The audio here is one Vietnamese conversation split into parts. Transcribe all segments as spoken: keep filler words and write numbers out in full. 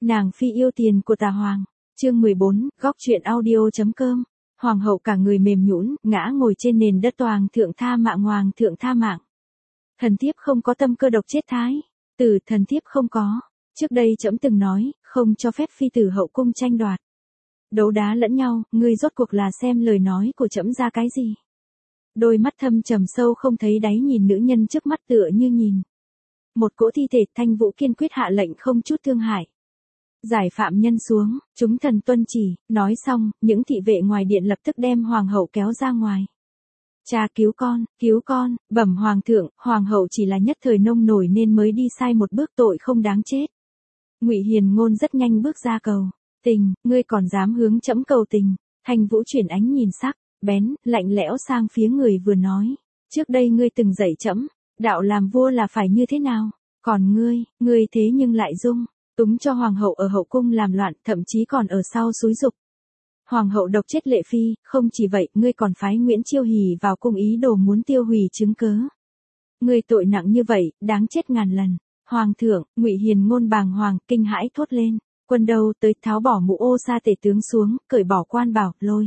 Nàng phi yêu tiền của tà hoàng. Chương mười bốn, góc truyện audio.com. Hoàng hậu cả người mềm nhũn, ngã ngồi trên nền đất. Hoàng thượng tha mạng, hoàng thượng tha mạng. Thần thiếp không có tâm cơ độc chết thái tử, thần thiếp không có. Trước đây trẫm từng nói, không cho phép phi tử hậu cung tranh đoạt, đấu đá lẫn nhau, ngươi rốt cuộc là xem lời nói của trẫm ra cái gì? Đôi mắt thâm trầm sâu không thấy đáy nhìn nữ nhân trước mắt tựa như nhìn một cỗ thi thể. Thanh Vũ kiên quyết hạ lệnh không chút thương hại giải phạm nhân xuống, chúng thần tuân chỉ. Nói xong, những thị vệ ngoài điện lập tức đem hoàng hậu kéo ra ngoài. Cha cứu con, cứu con, bẩm hoàng thượng, hoàng hậu chỉ là nhất thời nông nổi nên mới đi sai một bước, tội không đáng chết. Ngụy Hiền Ngôn rất nhanh bước ra cầu tình, ngươi còn dám hướng trẫm cầu tình? Thanh Vũ chuyển ánh nhìn sắc bén, lạnh lẽo sang phía người vừa nói. Trước đây ngươi từng dạy trẫm, đạo làm vua là phải như thế nào? Còn ngươi, ngươi thế nhưng lại dung túng cho hoàng hậu ở hậu cung làm loạn, thậm chí còn ở sau xúi giục hoàng hậu độc chết Lệ Phi. Không chỉ vậy, ngươi còn phái Nguyễn Chiêu Hỉ vào cung ý đồ muốn tiêu hủy chứng cớ. Ngươi tội nặng như vậy, đáng chết ngàn lần. Hoàng thượng, Ngụy Hiền Ngôn bàng hoàng, kinh hãi thốt lên. Quân đâu tới? Tháo bỏ mũ ô sa tể tướng xuống, cởi bỏ quan bảo, lôi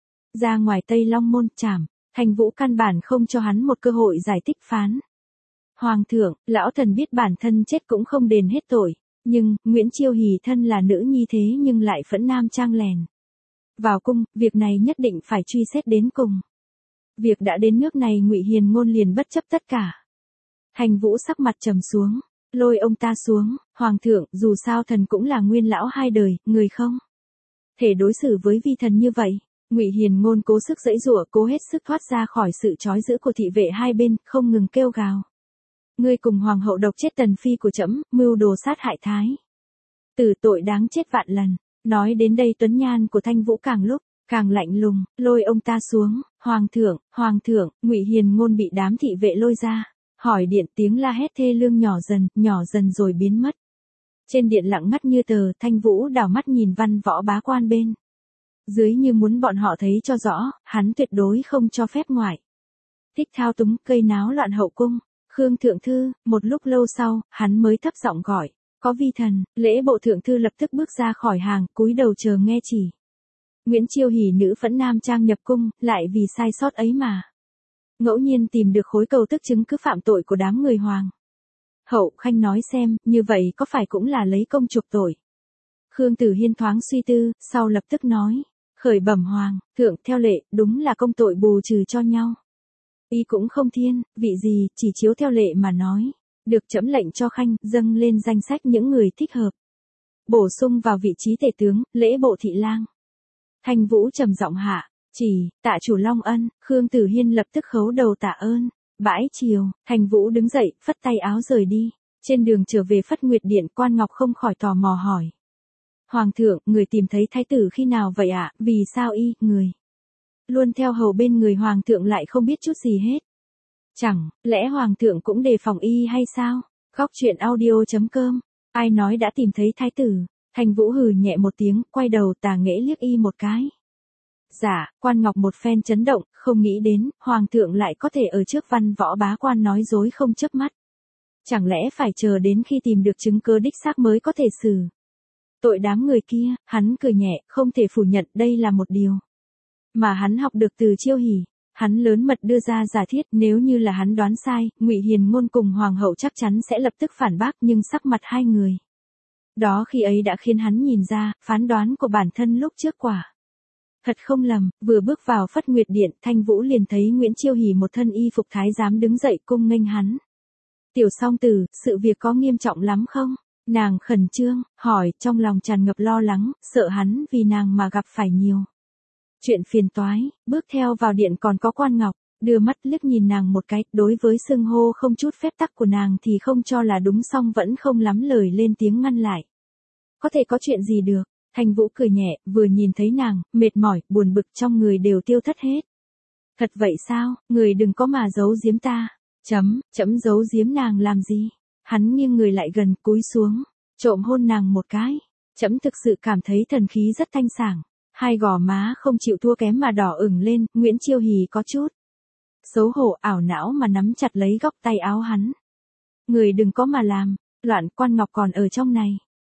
ra ngoài Tây Long môn trảm. Thanh Vũ căn bản không cho hắn một cơ hội giải thích, phán. Hoàng thượng, lão thần biết bản thân chết cũng không đền hết tội. Nhưng, Nguyễn Chiêu Hỉ thân là nữ nhi thế nhưng lại phẫn nam trang lèn vào cung, việc này nhất định phải truy xét đến cùng. Việc đã đến nước này, Ngụy Hiền Ngôn liền bất chấp tất cả. Thanh Vũ sắc mặt trầm xuống, lôi ông ta xuống. Hoàng thượng, dù sao thần cũng là nguyên lão hai đời, người không thể đối xử với vi thần như vậy. Ngụy Hiền Ngôn cố sức giãy giụa, cố hết sức thoát ra khỏi sự trói giữ của thị vệ hai bên, không ngừng kêu gào. Ngươi cùng hoàng hậu độc chết tần phi của trẫm, mưu đồ sát hại thái tử, tội đáng chết vạn lần. Nói đến đây tuấn nhan của Thanh Vũ càng lúc càng lạnh lùng, lôi ông ta xuống. Hoàng thượng, hoàng thượng, Ngụy Hiền Ngôn bị đám thị vệ lôi ra hỏi điện, tiếng la hét thê lương nhỏ dần, nhỏ dần rồi biến mất. Trên điện lặng ngắt như tờ. Thanh Vũ đảo mắt nhìn văn võ bá quan bên dưới như muốn bọn họ thấy cho rõ, hắn tuyệt đối không cho phép ngoại thích thao túng, gây náo loạn hậu cung. Khương thượng thư. Một lúc lâu sau, hắn mới thấp giọng gọi, có vi thần. Lễ bộ thượng thư lập tức bước ra khỏi hàng, cúi đầu chờ nghe chỉ. Nguyễn Chiêu Hỉ nữ phẫn nam trang nhập cung, lại vì sai sót ấy mà ngẫu nhiên tìm được khối cầu tức chứng cứ phạm tội của đám người hoàng hậu. Khanh nói xem, như vậy có phải cũng là lấy công chuộc tội? Khương Tử Hiên thoáng suy tư, sau lập tức nói, khởi bẩm hoàng thượng, theo lệ, đúng là công tội bù trừ cho nhau. Y cũng không thiên vị gì, chỉ chiếu theo lệ mà nói. Được trẫm lệnh cho Khanh dâng lên danh sách những người thích hợp bổ sung vào vị trí tể tướng, lễ bộ thị lang. Thanh Vũ trầm giọng hạ chỉ, tạ chủ long ân. Khương Tử Hiên lập tức khấu đầu tạ ơn. Bãi chiều, Thanh Vũ đứng dậy, phất tay áo rời đi. Trên đường trở về Phất Nguyệt Điện, Quan Ngọc không khỏi tò mò hỏi. Hoàng thượng, người tìm thấy thái tử khi nào vậy ạ? À? Vì sao y, người luôn theo hầu bên người hoàng thượng lại không biết chút gì hết? Chẳng lẽ hoàng thượng cũng đề phòng y hay sao? Góc truyện audio.com. Ai nói đã tìm thấy thái tử? Thanh Vũ hừ nhẹ một tiếng, quay đầu tà nghễ liếc y một cái. Dạ. Quan Ngọc một phen chấn động, không nghĩ đến hoàng thượng lại có thể ở trước văn võ bá quan nói dối không chớp mắt. Chẳng lẽ phải chờ đến khi tìm được chứng cứ đích xác mới có thể xử tội đám người kia? Hắn cười nhẹ, không thể phủ nhận đây là một điều mà hắn học được từ Chiêu Hỉ. Hắn lớn mật đưa ra giả thiết, nếu như là hắn đoán sai, Ngụy Hiền Ngôn cùng hoàng hậu chắc chắn sẽ lập tức phản bác, nhưng sắc mặt hai người đó khi ấy đã khiến hắn nhìn ra, phán đoán của bản thân lúc trước quả thật không lầm. Vừa bước vào Phất Nguyệt Điện, Thanh Vũ liền thấy Nguyễn Chiêu Hỉ một thân y phục thái giám đứng dậy cung nghênh hắn. Tiểu song tử, sự việc có nghiêm trọng lắm không? Nàng khẩn trương hỏi, trong lòng tràn ngập lo lắng, sợ hắn vì nàng mà gặp phải nhiều chuyện phiền toái. Bước theo vào điện còn có Quan Ngọc, đưa mắt liếc nhìn nàng một cái, đối với xưng hô không chút phép tắc của nàng thì không cho là đúng, song vẫn không lắm lời lên tiếng ngăn lại. Có thể có chuyện gì được? Thanh Vũ cười nhẹ, vừa nhìn thấy nàng, mệt mỏi, buồn bực trong người đều tiêu thất hết. Thật vậy sao? Người đừng có mà giấu giếm ta. Chấm, chấm giấu giếm nàng làm gì? Hắn nghiêng người lại gần, cúi xuống, trộm hôn nàng một cái. Chấm thực sự cảm thấy thần khí rất thanh sảng. Hai gò má không chịu thua kém mà đỏ ửng lên. Nguyễn Chiêu Hỉ có chút xấu hổ, ảo não mà nắm chặt lấy góc tay áo hắn. Người đừng có mà làm loạn, Quan Ngọc còn ở trong này.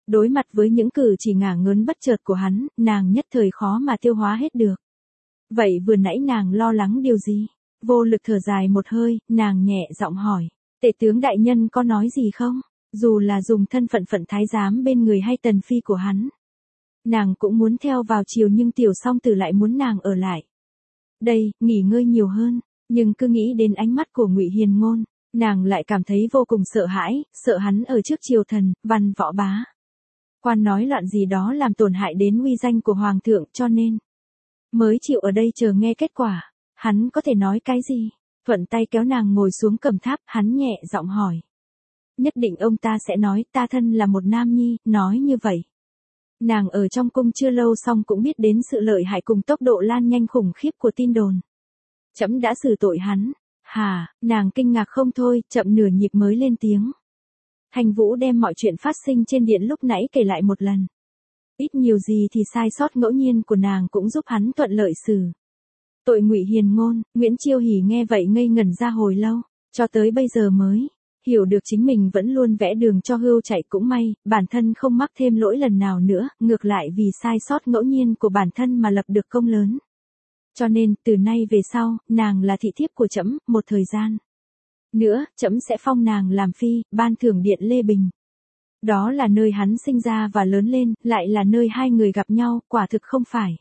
Đối mặt với những cử chỉ ngả ngớn bất chợt của hắn, nàng nhất thời khó mà tiêu hóa hết được. Vậy vừa nãy nàng lo lắng điều gì? Vô lực thở dài một hơi, nàng nhẹ giọng hỏi. Tể tướng đại nhân có nói gì không? Dù là dùng thân phận phận thái giám bên người hay tần phi của hắn. Nàng cũng muốn theo vào chiều nhưng tiểu song tử lại muốn nàng ở lại. Đây, nghỉ ngơi nhiều hơn, nhưng cứ nghĩ đến ánh mắt của Ngụy Hiền Ngôn, nàng lại cảm thấy vô cùng sợ hãi, sợ hắn ở trước triều thần, văn võ bá. Quan nói loạn gì đó làm tổn hại đến uy danh của hoàng thượng cho nên. Mới chịu ở đây chờ nghe kết quả, hắn có thể nói cái gì? Thuận tay kéo nàng ngồi xuống cầm tháp, hắn nhẹ giọng hỏi. Nhất định ông ta sẽ nói ta thân là một nam nhi, nói như vậy. Nàng ở trong cung chưa lâu xong cũng biết đến sự lợi hại cùng tốc độ lan nhanh khủng khiếp của tin đồn. Trẫm đã xử tội hắn. Hà, nàng kinh ngạc không thôi, chậm nửa nhịp mới lên tiếng. Thành Vũ đem mọi chuyện phát sinh trên điện lúc nãy kể lại một lần. Ít nhiều gì thì sai sót ngẫu nhiên của nàng cũng giúp hắn thuận lợi xử. Tội Ngụy Hiền Ngôn, Nguyễn Chiêu Hỉ nghe vậy ngây ngẩn ra hồi lâu, cho tới bây giờ mới hiểu được chính mình vẫn luôn vẽ đường cho hươu chạy cũng may, bản thân không mắc thêm lỗi lần nào nữa, ngược lại vì sai sót ngẫu nhiên của bản thân mà lập được công lớn. Cho nên, từ nay về sau, nàng là thị thiếp của trẫm, một thời gian nữa, trẫm sẽ phong nàng làm phi, ban thưởng điện Lê Bình. Đó là nơi hắn sinh ra và lớn lên, lại là nơi hai người gặp nhau, quả thực không phải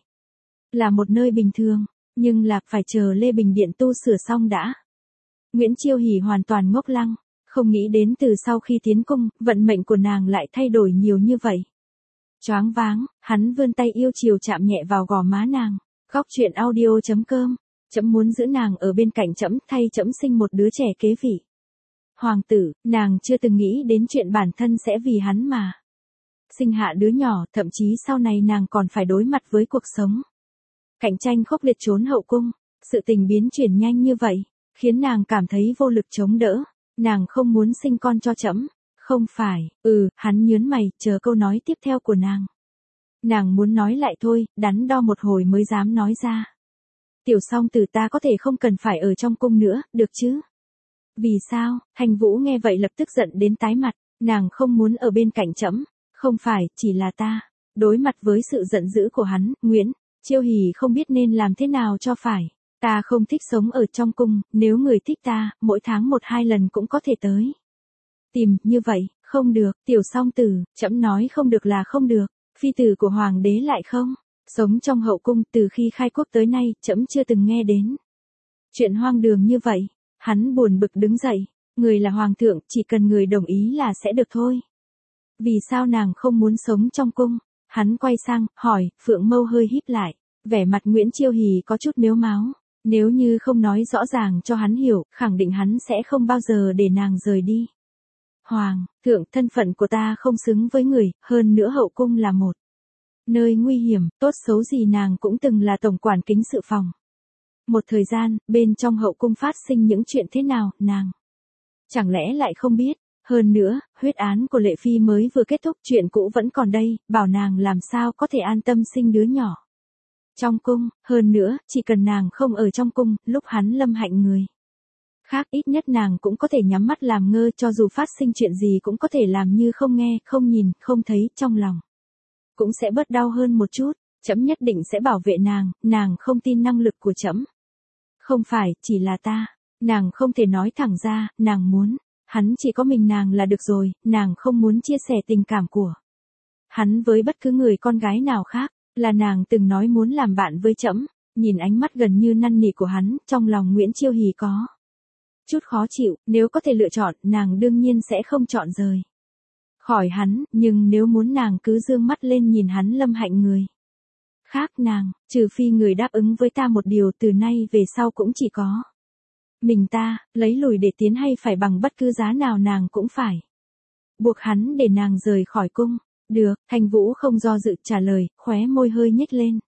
là một nơi bình thường, nhưng là phải chờ Lê Bình điện tu sửa xong đã. Nguyễn Chiêu Hỉ hoàn toàn ngốc lăng, không nghĩ đến từ sau khi tiến cung, vận mệnh của nàng lại thay đổi nhiều như vậy. Choáng váng, hắn vươn tay yêu chiều chạm nhẹ vào gò má nàng. Góc truyện audio chấm com, trẫm muốn giữ nàng ở bên cạnh trẫm, thay trẫm sinh một đứa trẻ kế vị. Hoàng tử, nàng chưa từng nghĩ đến chuyện bản thân sẽ vì hắn mà sinh hạ đứa nhỏ, thậm chí sau này nàng còn phải đối mặt với cuộc sống cạnh tranh khốc liệt trốn hậu cung. Sự tình biến chuyển nhanh như vậy, khiến nàng cảm thấy vô lực chống đỡ. Nàng không muốn sinh con cho trẫm. Không phải, ừ, hắn nhớn mày, chờ câu nói tiếp theo của nàng. Nàng muốn nói lại thôi, đắn đo một hồi mới dám nói ra. Tiểu song tử ta có thể không cần phải ở trong cung nữa, được chứ? Vì sao? Thành Vũ nghe vậy lập tức giận đến tái mặt, nàng không muốn ở bên cạnh trẫm. Không phải, chỉ là ta. Đối mặt với sự giận dữ của hắn, Nguyễn Chiêu Hỉ không biết nên làm thế nào cho phải. Ta không thích sống ở trong cung, nếu người thích ta, mỗi tháng một hai lần cũng có thể tới tìm, như vậy, không được, tiểu song tử, trẫm nói không được là không được. Phi tử của hoàng đế lại không sống trong hậu cung, từ khi khai quốc tới nay, trẫm chưa từng nghe đến chuyện hoang đường như vậy. Hắn buồn bực đứng dậy, người là hoàng thượng, chỉ cần người đồng ý là sẽ được thôi. Vì sao nàng không muốn sống trong cung? Hắn quay sang, hỏi, phượng mâu hơi híp lại, vẻ mặt Nguyễn Chiêu Hỉ có chút mếu máo. Nếu như không nói rõ ràng cho hắn hiểu, khẳng định hắn sẽ không bao giờ để nàng rời đi. Hoàng thượng, thân phận của ta không xứng với người, hơn nữa hậu cung là một nơi nguy hiểm, tốt xấu gì nàng cũng từng là tổng quản kính sự phòng. Một thời gian, bên trong hậu cung phát sinh những chuyện thế nào, nàng chẳng lẽ lại không biết? Hơn nữa, huyết án của Lệ Phi mới vừa kết thúc, chuyện cũ vẫn còn đây, bảo nàng làm sao có thể an tâm sinh đứa nhỏ trong cung. Hơn nữa, chỉ cần nàng không ở trong cung, lúc hắn lâm hạnh người khác, ít nhất nàng cũng có thể nhắm mắt làm ngơ, cho dù phát sinh chuyện gì cũng có thể làm như không nghe, không nhìn, không thấy, trong lòng cũng sẽ bớt đau hơn một chút. Trẫm nhất định sẽ bảo vệ nàng, nàng không tin năng lực của trẫm. Không phải, chỉ là ta. Nàng không thể nói thẳng ra, nàng muốn hắn chỉ có mình nàng là được rồi, nàng không muốn chia sẻ tình cảm của hắn với bất cứ người con gái nào khác. Là nàng từng nói muốn làm bạn với trẫm. Nhìn ánh mắt gần như năn nỉ của hắn, trong lòng Nguyễn Chiêu Hỉ có chút khó chịu. Nếu có thể lựa chọn, nàng đương nhiên sẽ không chọn rời khỏi hắn, nhưng nếu muốn nàng cứ dương mắt lên nhìn hắn lâm hạnh người khác, nàng, trừ phi người đáp ứng với ta một điều, từ nay về sau cũng chỉ có mình ta, lấy lùi để tiến hay phải bằng bất cứ giá nào nàng cũng phải buộc hắn để nàng rời khỏi cung. Được, Thành Vũ không do dự trả lời, khóe môi hơi nhếch lên.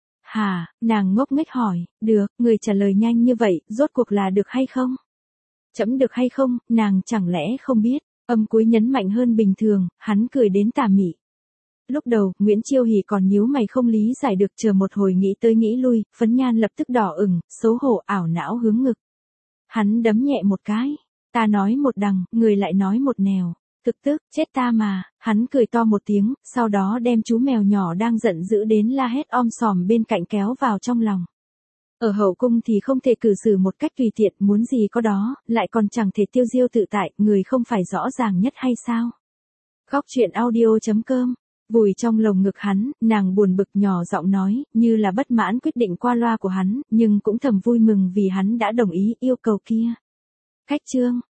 Hả, nàng ngốc nghếch hỏi, được, người trả lời nhanh như vậy, rốt cuộc là được hay không? Trẫm được hay không, nàng chẳng lẽ không biết, âm cuối nhấn mạnh hơn bình thường, hắn cười đến tà mị. Lúc đầu, Nguyễn Chiêu Hỉ còn nhíu mày không lý giải được, chờ một hồi nghĩ tới nghĩ lui, phấn nhan lập tức đỏ ửng, xấu hổ ảo não hướng ngực. Hắn đấm nhẹ một cái, ta nói một đằng, người lại nói một nẻo. Thực tức, chết ta mà, hắn cười to một tiếng, sau đó đem chú mèo nhỏ đang giận dữ đến la hét om sòm bên cạnh kéo vào trong lòng. Ở hậu cung thì không thể cử xử một cách tùy tiện, muốn gì có đó, lại còn chẳng thể tiêu diêu tự tại, người không phải rõ ràng nhất hay sao? Góc truyện audio chấm com. Vùi trong lồng ngực hắn, nàng buồn bực nhỏ giọng nói, như là bất mãn quyết định qua loa của hắn, nhưng cũng thầm vui mừng vì hắn đã đồng ý yêu cầu kia. Khách chương.